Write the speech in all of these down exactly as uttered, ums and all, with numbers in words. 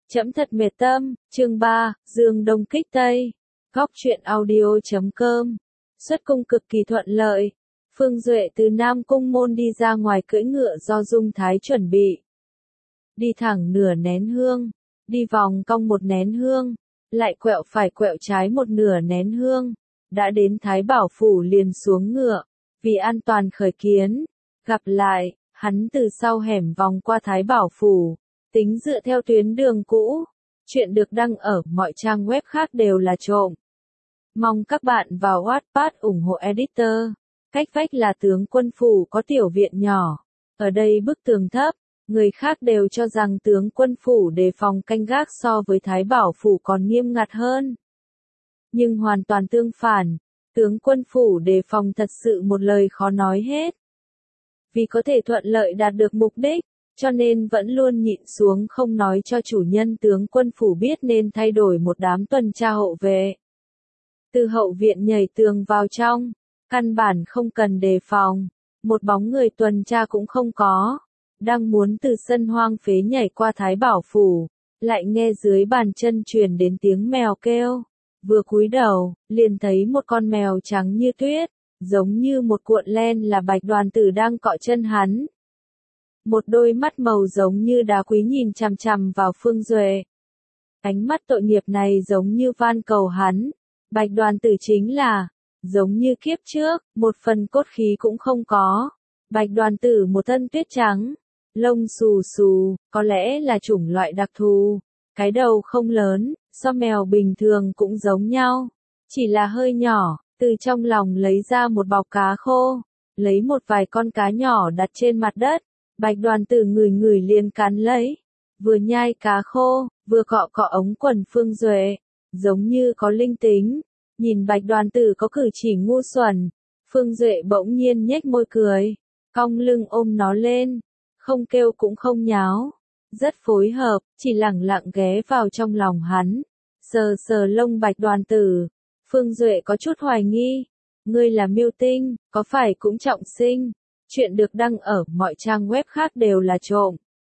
Trẫm thật mệt tâm, chương ba, Dương Đông kích Tây. Góc truyện audio chấm com. Xuất cung cực kỳ thuận lợi. Phương Duệ từ Nam Cung môn đi ra ngoài cưỡi ngựa do Dung Thái chuẩn bị. Đi thẳng nửa nén hương, đi vòng cong một nén hương, lại quẹo phải quẹo trái một nửa nén hương. Đã đến Thái Bảo Phủ liền xuống ngựa, vì an toàn khởi kiến. Gặp lại, hắn từ sau hẻm vòng qua Thái Bảo Phủ. Tính dựa theo tuyến đường cũ, chuyện được đăng ở mọi trang web khác đều là trộm. Mong các bạn vào Wattpad ủng hộ editor. Cách vách là tướng quân phủ có tiểu viện nhỏ. Ở đây bức tường thấp, người khác đều cho rằng tướng quân phủ đề phòng canh gác so với Thái Bảo Phủ còn nghiêm ngặt hơn. Nhưng hoàn toàn tương phản, tướng quân phủ đề phòng thật sự một lời khó nói hết. Vì có thể thuận lợi đạt được mục đích, cho nên vẫn luôn nhịn xuống không nói cho chủ nhân tướng quân phủ biết nên thay đổi một đám tuần tra hộ vệ. Từ hậu viện nhảy tường vào trong, căn bản không cần đề phòng, một bóng người tuần tra cũng không có. Đang muốn từ sân hoang phế nhảy qua Thái Bảo Phủ, lại nghe dưới bàn chân truyền đến tiếng mèo kêu. Vừa cúi đầu, liền thấy một con mèo trắng như tuyết, giống như một cuộn len là Bạch Đoàn Tử đang cọ chân hắn. Một đôi mắt màu giống như đá quý nhìn chằm chằm vào Phương Duệ. Ánh mắt tội nghiệp này giống như van cầu hắn. Bạch Đoàn Tử chính là, giống như kiếp trước, một phần cốt khí cũng không có. Bạch Đoàn Tử một thân tuyết trắng, lông xù xù, có lẽ là chủng loại đặc thù. Cái đầu không lớn, so mèo bình thường cũng giống nhau. Chỉ là hơi nhỏ, từ trong lòng lấy ra một bọc cá khô. Lấy một vài con cá nhỏ đặt trên mặt đất. Bạch Đoàn Tử ngửi ngửi liền cắn lấy, vừa nhai cá khô, vừa cọ cọ ống quần Phương Duệ, giống như có linh tính. Nhìn Bạch Đoàn Tử có cử chỉ ngu xuẩn, Phương Duệ bỗng nhiên nhếch môi cười, cong lưng ôm nó lên, không kêu cũng không nháo, rất phối hợp, chỉ lẳng lặng ghé vào trong lòng hắn, sờ sờ lông Bạch Đoàn Tử. Phương Duệ có chút hoài nghi, ngươi là Miêu Tinh, có phải cũng trọng sinh? Chuyện được đăng ở mọi trang web khác đều là trộm.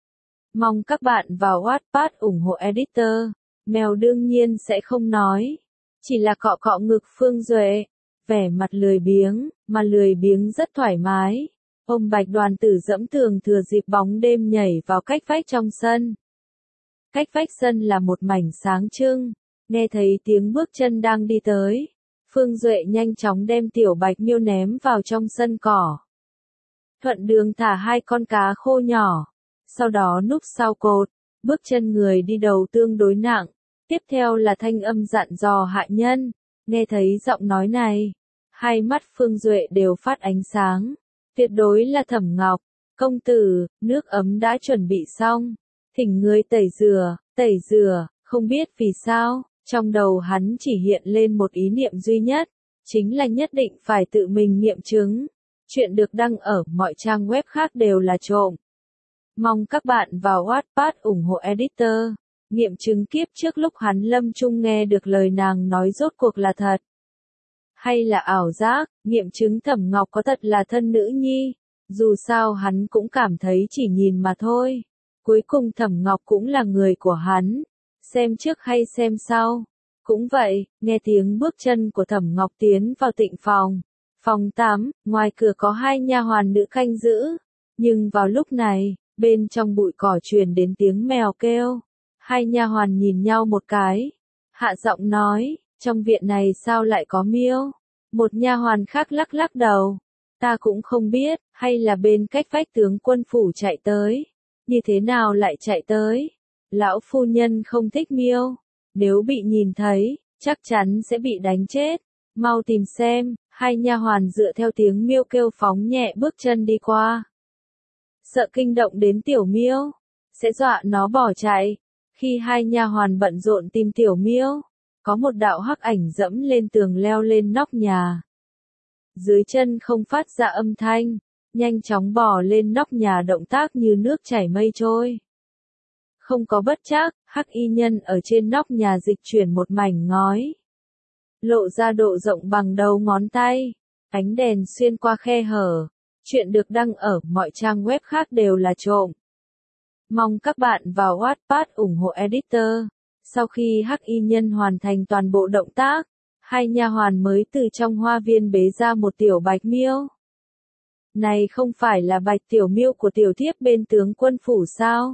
Mong các bạn vào Wattpad ủng hộ editor. Mèo đương nhiên sẽ không nói. Chỉ là cọ cọ ngực Phương Duệ. Vẻ mặt lười biếng, mà lười biếng rất thoải mái. Ôm Bạch Đoàn Tử dẫm tường thừa dịp bóng đêm nhảy vào cách vách trong sân. Cách vách sân là một mảnh sáng trưng. Nghe thấy tiếng bước chân đang đi tới. Phương Duệ nhanh chóng đem tiểu Bạch Miêu ném vào trong sân cỏ. Thuận đường thả hai con cá khô nhỏ, sau đó núp sau cột, bước chân người đi đầu tương đối nặng, tiếp theo là thanh âm dặn dò hạ nhân, nghe thấy giọng nói này, hai mắt Phương Duệ đều phát ánh sáng, tuyệt đối là Thẩm Ngọc, công tử, nước ấm đã chuẩn bị xong, thỉnh người tẩy rửa, tẩy rửa, không biết vì sao, trong đầu hắn chỉ hiện lên một ý niệm duy nhất, chính là nhất định phải tự mình nghiệm chứng. Chuyện được đăng ở mọi trang web khác đều là trộm. Mong các bạn vào Wattpad ủng hộ editor. Nghiệm chứng kiếp trước lúc hắn lâm chung nghe được lời nàng nói rốt cuộc là thật. Hay là ảo giác, nghiệm chứng Thẩm Ngọc có thật là thân nữ nhi. Dù sao hắn cũng cảm thấy chỉ nhìn mà thôi. Cuối cùng Thẩm Ngọc cũng là người của hắn. Xem trước hay xem sau. Cũng vậy, nghe tiếng bước chân của Thẩm Ngọc tiến vào tịnh phòng. Phòng tắm, ngoài cửa có hai nha hoàn nữ canh giữ, nhưng vào lúc này, bên trong bụi cỏ truyền đến tiếng mèo kêu. Hai nha hoàn nhìn nhau một cái, hạ giọng nói, trong viện này sao lại có miêu? Một nha hoàn khác lắc lắc đầu, ta cũng không biết, hay là bên cách vách tướng quân phủ chạy tới, như thế nào lại chạy tới? Lão phu nhân không thích miêu, nếu bị nhìn thấy, chắc chắn sẽ bị đánh chết, mau tìm xem. Hai nha hoàn dựa theo tiếng miêu kêu phóng nhẹ bước chân đi qua. Sợ kinh động đến tiểu miêu, sẽ dọa nó bỏ chạy. Khi hai nha hoàn bận rộn tìm tiểu miêu, có một đạo hắc ảnh dẫm lên tường leo lên nóc nhà. Dưới chân không phát ra âm thanh, nhanh chóng bò lên nóc nhà động tác như nước chảy mây trôi. Không có bất trắc, hắc y nhân ở trên nóc nhà dịch chuyển một mảnh ngói. Lộ ra độ rộng bằng đầu ngón tay, ánh đèn xuyên qua khe hở. Chuyện được đăng ở mọi trang web khác đều là trộm. Mong các bạn vào Wattpad ủng hộ editor. Sau khi Hắc Y Nhân hoàn thành toàn bộ động tác, hai nha hoàn mới từ trong hoa viên bế ra một tiểu Bạch Miêu. Này không phải là Bạch Tiểu Miêu của tiểu thiếp bên tướng quân phủ sao?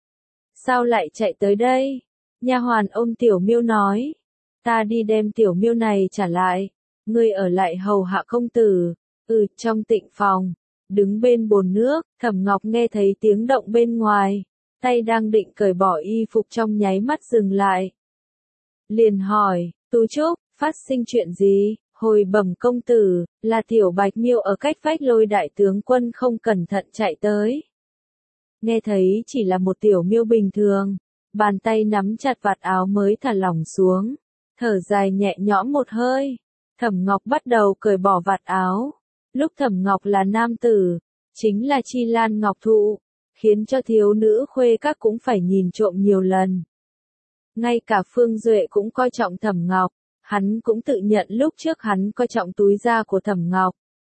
Sao lại chạy tới đây? Nha hoàn ôm Tiểu Miêu nói. Ta đi đem Tiểu Miêu này trả lại. Ngươi ở lại hầu hạ công tử. Ừ, trong tịnh phòng. Đứng bên bồn nước, Thẩm Ngọc nghe thấy tiếng động bên ngoài. Tay đang định cởi bỏ y phục trong nháy mắt dừng lại. Liền hỏi, Tú Trúc, phát sinh chuyện gì? Hồi bẩm công tử, là tiểu Bạch Miêu ở cách vách Lôi đại tướng quân không cẩn thận chạy tới. Nghe thấy chỉ là một tiểu miêu bình thường, bàn tay nắm chặt vạt áo mới thả lỏng xuống, thở dài nhẹ nhõm một hơi. Thẩm Ngọc bắt đầu cởi bỏ vạt áo. Lúc Thẩm Ngọc là nam tử, chính là Chi Lan Ngọc Thụ, khiến cho thiếu nữ khuê các cũng phải nhìn trộm nhiều lần. Ngay cả Phương Duệ cũng coi trọng Thẩm Ngọc, hắn cũng tự nhận lúc trước hắn coi trọng túi da của Thẩm Ngọc.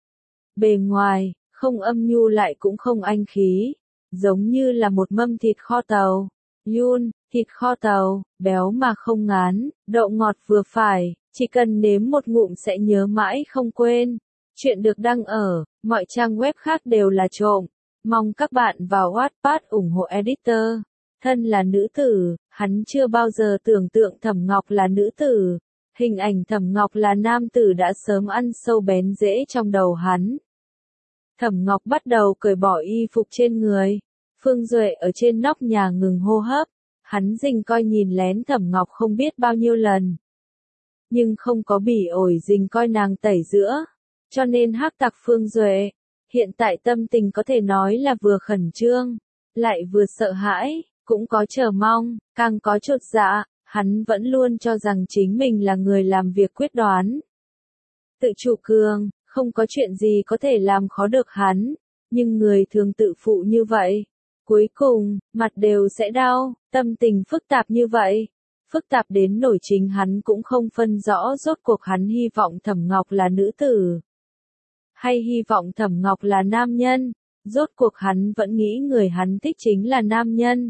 Bề ngoài, không âm nhu lại cũng không anh khí, giống như là một mâm thịt kho tàu. Yun, thịt kho tàu, béo mà không ngán, đậu ngọt vừa phải, chỉ cần nếm một ngụm sẽ nhớ mãi không quên. Chuyện được đăng ở mọi trang web khác đều là trộm. Mong các bạn vào Wattpad ủng hộ editor. Thân là nữ tử, hắn chưa bao giờ tưởng tượng Thẩm Ngọc là nữ tử. Hình ảnh Thẩm Ngọc là nam tử đã sớm ăn sâu bén rễ trong đầu hắn. Thẩm Ngọc bắt đầu cởi bỏ y phục trên người. Phương Duệ ở trên nóc nhà ngừng hô hấp. Hắn rình coi nhìn lén Thẩm Ngọc không biết bao nhiêu lần. Nhưng không có bỉ ổi rình coi nàng tẩy giữa. Cho nên hắc tặc Phương Duệ, hiện tại tâm tình có thể nói là vừa khẩn trương, lại vừa sợ hãi, cũng có chờ mong, càng có chột dạ, hắn vẫn luôn cho rằng chính mình là người làm việc quyết đoán. Tự chủ cường, không có chuyện gì có thể làm khó được hắn, nhưng người thường tự phụ như vậy, cuối cùng, mặt đều sẽ đau, tâm tình phức tạp như vậy. Phức tạp đến nổi chính hắn cũng không phân rõ rốt cuộc hắn hy vọng Thẩm Ngọc là nữ tử. Hay hy vọng Thẩm Ngọc là nam nhân, rốt cuộc hắn vẫn nghĩ người hắn thích chính là nam nhân.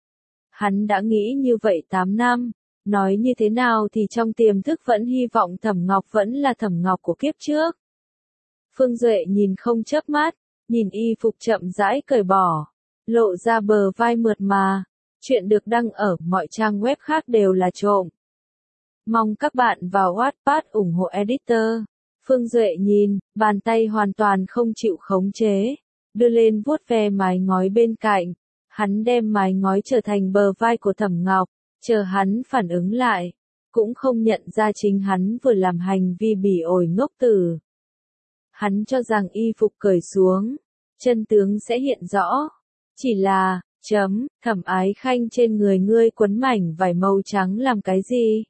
Hắn đã nghĩ như vậy tám năm, nói như thế nào thì trong tiềm thức vẫn hy vọng Thẩm Ngọc vẫn là Thẩm Ngọc của kiếp trước. Phương Duệ nhìn không chớp mắt, nhìn y phục chậm rãi cởi bỏ, lộ ra bờ vai mượt mà. Chuyện được đăng ở mọi trang web khác đều là trộm. Mong các bạn vào Wattpad ủng hộ editor. Phương Duệ nhìn, bàn tay hoàn toàn không chịu khống chế, đưa lên vuốt ve mái ngói bên cạnh. Hắn đem mái ngói trở thành bờ vai của Thẩm Ngọc, chờ hắn phản ứng lại, cũng không nhận ra chính hắn vừa làm hành vi bỉ ổi ngốc tử. Hắn cho rằng y phục cởi xuống, chân tướng sẽ hiện rõ. Chỉ là, chấm, Thẩm Ái Khanh trên người ngươi quấn mảnh vải màu trắng làm cái gì?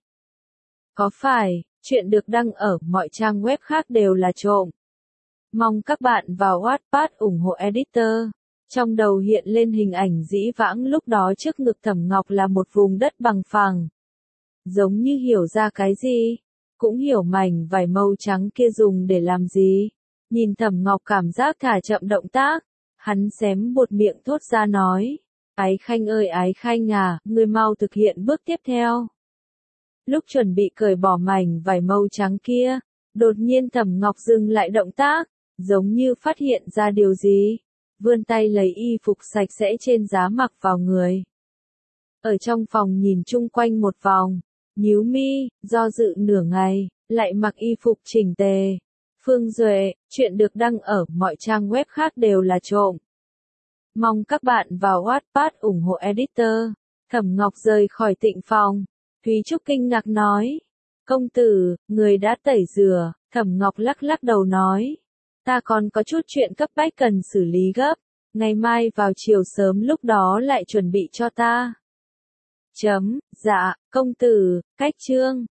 Có phải, chuyện được đăng ở mọi trang web khác đều là trộm. Mong các bạn vào Wattpad ủng hộ editor. Trong đầu hiện lên hình ảnh dĩ vãng lúc đó trước ngực Thẩm Ngọc là một vùng đất bằng phẳng. Giống như hiểu ra cái gì, cũng hiểu mảnh vải màu trắng kia dùng để làm gì. Nhìn Thẩm Ngọc cảm giác thả chậm động tác, hắn xém buột miệng thốt ra nói. Ái Khanh ơi Ái Khanh à, ngươi mau thực hiện bước tiếp theo. Lúc chuẩn bị cởi bỏ mảnh vải màu trắng kia, đột nhiên Thẩm Ngọc dừng lại động tác, giống như phát hiện ra điều gì. Vươn tay lấy y phục sạch sẽ trên giá mặc vào người. Ở trong phòng nhìn chung quanh một vòng, nhíu mi, do dự nửa ngày, lại mặc y phục chỉnh tề. Phương Duệ, chuyện được đăng ở mọi trang web khác đều là trộm. Mong các bạn vào Wattpad ủng hộ editor. Thẩm Ngọc rời khỏi tịnh phòng. Thúy Trúc kinh ngạc nói. Công tử, người đã tẩy rửa. Thẩm Ngọc lắc lắc đầu nói. Ta còn có chút chuyện cấp bách cần xử lý gấp. Ngày mai vào chiều sớm lúc đó lại chuẩn bị cho ta. Chấm, dạ, công tử, cách chương.